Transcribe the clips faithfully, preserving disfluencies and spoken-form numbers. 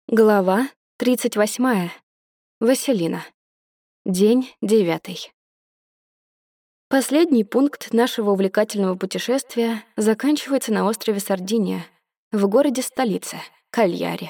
Глава тридцать восьмая. Василина. День девятый. Последний пункт нашего увлекательного путешествия заканчивается на острове Сардиния, в городе-столице, Кальяре.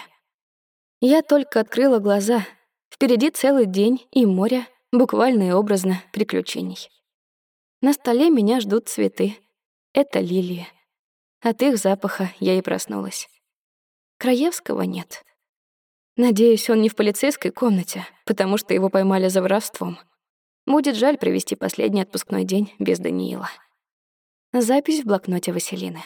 Я только открыла глаза. Впереди целый день и море, буквально и образно, приключений. На столе меня ждут цветы. Это лилии. От их запаха я и проснулась. Краевского нет. Надеюсь, он не в полицейской комнате, потому что его поймали за воровством. Будет жаль провести последний отпускной день без Даниила. Запись в блокноте Василины.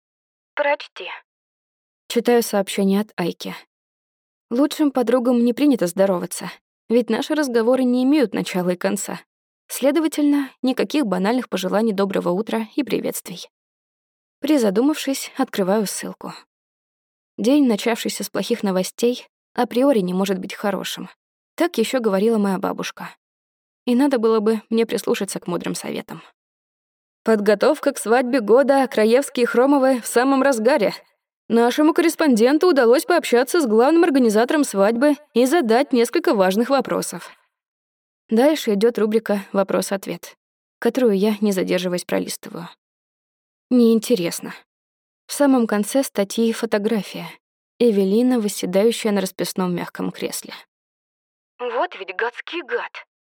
Прочти. Читаю сообщение от Айки. Лучшим подругам не принято здороваться, ведь наши разговоры не имеют начала и конца. Следовательно, никаких банальных пожеланий доброго утра и приветствий. Призадумавшись, открываю ссылку. День, начавшийся с плохих новостей, априори не может быть хорошим. Так еще говорила моя бабушка. И надо было бы мне прислушаться к мудрым советам. Подготовка к свадьбе года Краевские и Хромовы в самом разгаре. Нашему корреспонденту удалось пообщаться с главным организатором свадьбы и задать несколько важных вопросов. Дальше идет рубрика «Вопрос-ответ», которую я, не задерживаясь, пролистываю. Неинтересно. В самом конце статьи фотография. Эвелина, восседающая на расписном мягком кресле. Вот ведь гадский гад.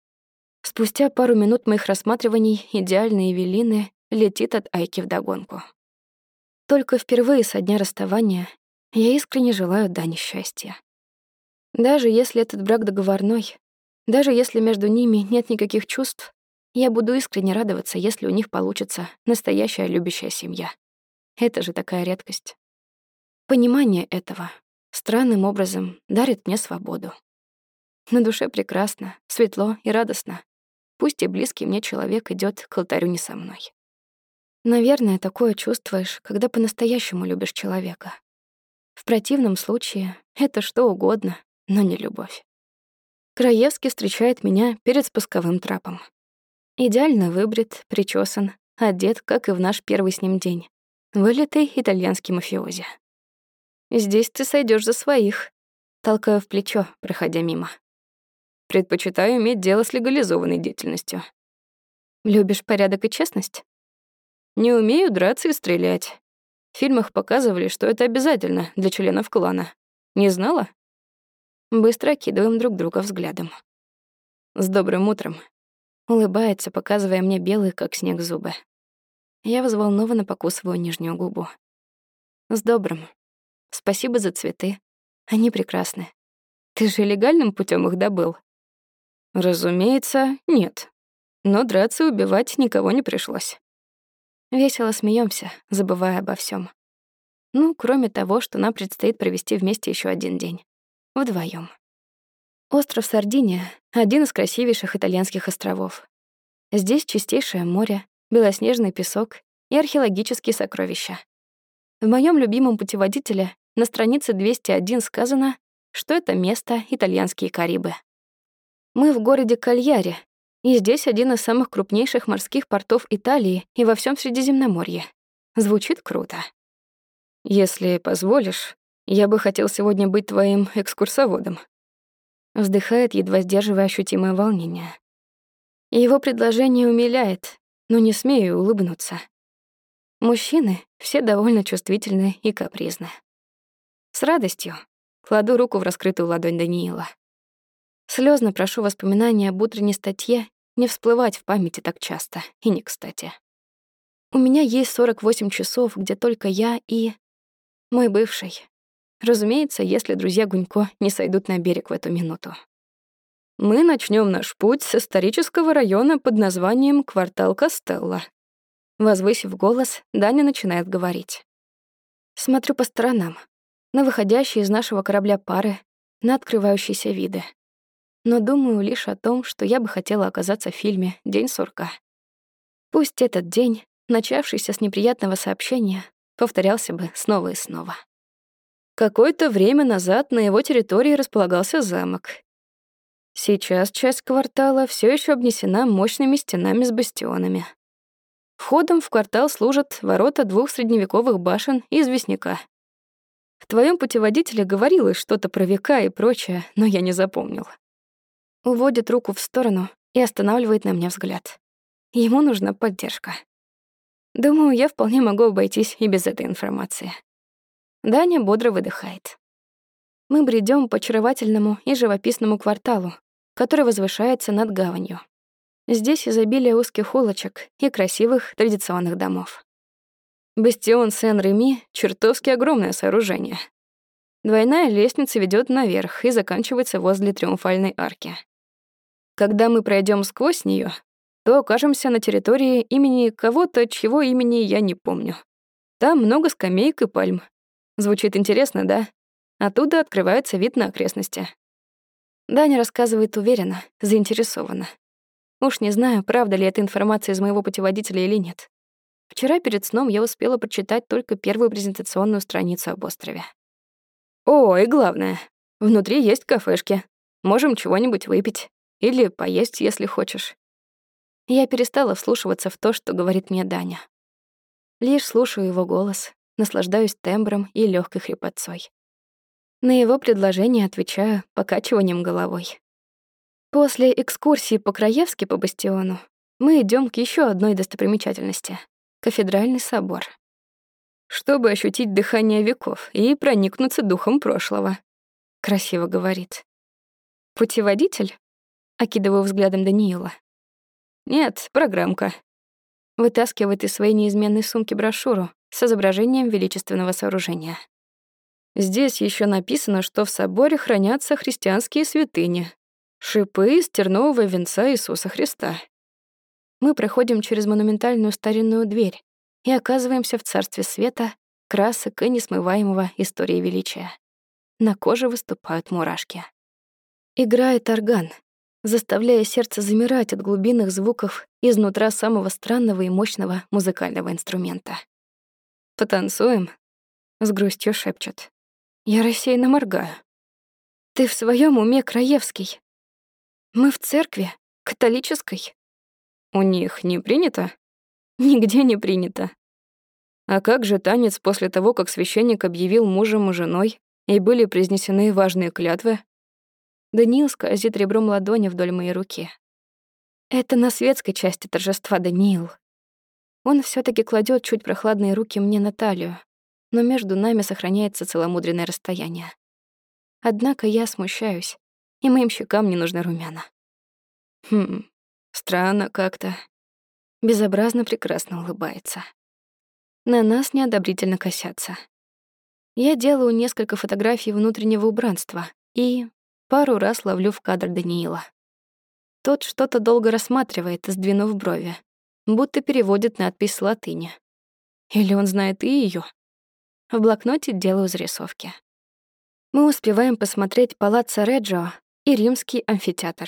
Спустя пару минут моих рассматриваний идеальной Эвелины летит от Айки вдогонку. Только впервые со дня расставания я искренне желаю Дане счастья. Даже если этот брак договорной, даже если между ними нет никаких чувств, я буду искренне радоваться, если у них получится настоящая любящая семья. Это же такая редкость. Понимание этого странным образом дарит мне свободу. На душе прекрасно, светло и радостно. Пусть и близкий мне человек идёт к алтарю не со мной. Наверное, такое чувствуешь, когда по-настоящему любишь человека. В противном случае это что угодно, но не любовь. Краевский встречает меня перед спусковым трапом. Идеально выбрит, причёсан, одет, как и в наш первый с ним день. Вылитый итальянский мафиози. «Здесь ты сойдёшь за своих», — толкаю в плечо, проходя мимо. «Предпочитаю иметь дело с легализованной деятельностью». «Любишь порядок и честность?» «Не умею драться и стрелять. В фильмах показывали, что это обязательно для членов клана. Не знала?» Быстро окидываем друг друга взглядом. «С добрым утром», — улыбается, показывая мне белые, как снег, зубы. Я взволнованно покусываю нижнюю губу. «С добрым. Спасибо за цветы. Они прекрасны. Ты же легальным путем их добыл?» «Разумеется, нет. Но драться и убивать никого не пришлось». Весело смеемся, забывая обо всем. Ну, кроме того, что нам предстоит провести вместе еще один день. Вдвоем. Остров Сардиния — один из красивейших итальянских островов. Здесь чистейшее море, белоснежный песок и археологические сокровища. В моем любимом путеводителе на странице двести один сказано, что это место итальянские Карибы. Мы в городе Кальяре, и здесь один из самых крупнейших морских портов Италии и во всем Средиземноморье. Звучит круто. «Если позволишь, я бы хотел сегодня быть твоим экскурсоводом», вздыхает, едва сдерживая ощутимое волнение. Его предложение умиляет, но не смею улыбнуться. Мужчины все довольно чувствительны и капризны. С радостью кладу руку в раскрытую ладонь Даниила. Слёзно прошу воспоминания об утренней статье не всплывать в памяти так часто и не кстати. У меня есть сорок восемь часов, где только я и мой бывший. Разумеется, если друзья Гунько не сойдут на берег в эту минуту. Мы начнем наш путь с исторического района под названием Квартал Костелло. Возвысив голос, Даня начинает говорить. Смотрю по сторонам, на выходящие из нашего корабля пары, на открывающиеся виды. Но думаю лишь о том, что я бы хотела оказаться в фильме «День сурка». Пусть этот день, начавшийся с неприятного сообщения, повторялся бы снова и снова. Какое-то время назад на его территории располагался замок. Сейчас часть квартала все еще обнесена мощными стенами с бастионами. Входом в квартал служат ворота двух средневековых башен и известняка. В твоем путеводителе говорилось что-то про века и прочее, но я не запомнил. Уводит руку в сторону и останавливает на мне взгляд. Ему нужна поддержка. Думаю, я вполне могу обойтись и без этой информации. Даня бодро выдыхает. Мы бредем по очаровательному и живописному кварталу, который возвышается над гаванью. Здесь изобилие узких улочек и красивых традиционных домов. Бастион Сен-Реми — чертовски огромное сооружение. Двойная лестница ведет наверх и заканчивается возле Триумфальной арки. Когда мы пройдем сквозь нее, то окажемся на территории имени кого-то, чьего имени я не помню. Там много скамеек и пальм. Звучит интересно, да? Оттуда открывается вид на окрестности. Даня рассказывает уверенно, заинтересованно. Уж не знаю, правда ли эта информация из моего путеводителя или нет. Вчера перед сном я успела прочитать только первую презентационную страницу об острове. О, и главное, внутри есть кафешки. Можем чего-нибудь выпить. Или поесть, если хочешь. Я перестала вслушиваться в то, что говорит мне Даня. Лишь слушаю его голос, наслаждаюсь тембром и легкой хрипотцой. На его предложение отвечаю покачиванием головой. После экскурсии по Краевски по бастиону мы идем к еще одной достопримечательности — Кафедральный собор. Чтобы ощутить дыхание веков и проникнуться духом прошлого, красиво говорит. Путеводитель? Окидываю взглядом Даниила. Нет, программка. Вытаскивает из своей неизменной сумки брошюру с изображением величественного сооружения. Здесь еще написано, что в соборе хранятся христианские святыни, шипы из тернового венца Иисуса Христа. Мы проходим через монументальную старинную дверь и оказываемся в царстве света, красок и несмываемого истории величия. На коже выступают мурашки. Играет орган, заставляя сердце замирать от глубинных звуков изнутра самого странного и мощного музыкального инструмента. «Потанцуем?» — с грустью шепчет. Я рассеянно моргаю. «Ты в своем уме, Краевский? Мы в церкви, католической. У них не принято?» «Нигде не принято». «А как же танец после того, как священник объявил мужем и женой, и были произнесены важные клятвы?» Даниил скользит ребром ладони вдоль моей руки. «Это на светской части торжества, Даниил». Он все таки кладет чуть прохладные руки мне на талию, но между нами сохраняется целомудренное расстояние. Однако я смущаюсь, и моим щекам не нужны румяна. Хм, странно как-то. Безобразно прекрасно улыбается. На нас неодобрительно косятся. Я делаю несколько фотографий внутреннего убранства и пару раз ловлю в кадр Даниила. Тот что-то долго рассматривает, сдвинув брови, будто переводит надпись с латыни. Или он знает и её. В блокноте делаю зарисовки. Мы успеваем посмотреть Палаццо Реджио и Римский амфитеатр.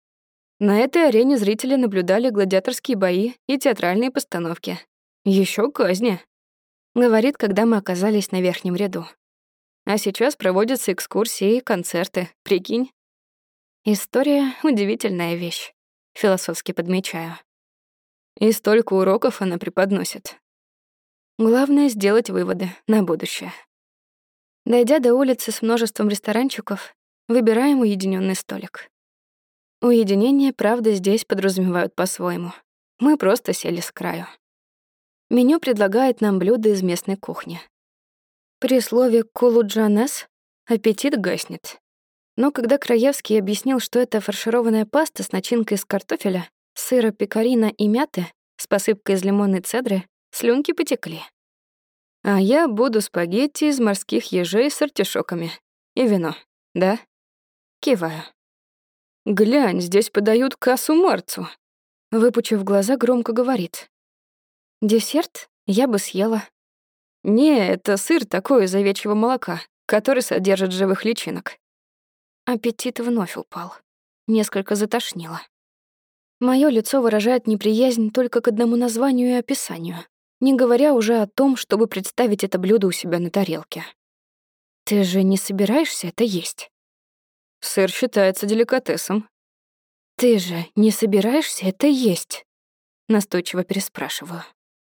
На этой арене зрители наблюдали гладиаторские бои и театральные постановки. Ещё казни, говорит, когда мы оказались на верхнем ряду. А сейчас проводятся экскурсии и концерты, прикинь. История — удивительная вещь, философски подмечаю. И столько уроков она преподносит. Главное — сделать выводы на будущее. Дойдя до улицы с множеством ресторанчиков, выбираем уединенный столик. Уединение, правда, здесь подразумевают по-своему. Мы просто сели с краю. Меню предлагает нам блюда из местной кухни. При слове «кулуджанес» аппетит гаснет. Но когда Краевский объяснил, что это фаршированная паста с начинкой из картофеля, сыра пекарина и мяты с посыпкой из лимонной цедры, слюнки потекли. А я буду спагетти из морских ежей с артишоками. И вино, да? Киваю. «Глянь, здесь подают кассу марцу», — выпучив глаза, громко говорит. «Десерт я бы съела». «Не, это сыр такой из овечьего молока, который содержит живых личинок». Аппетит вновь упал. Несколько затошнило. Моё лицо выражает неприязнь только к одному названию и описанию, не говоря уже о том, чтобы представить это блюдо у себя на тарелке. «Ты же не собираешься это есть?» «Сыр считается деликатесом». «Ты же не собираешься это есть?» Настойчиво переспрашиваю.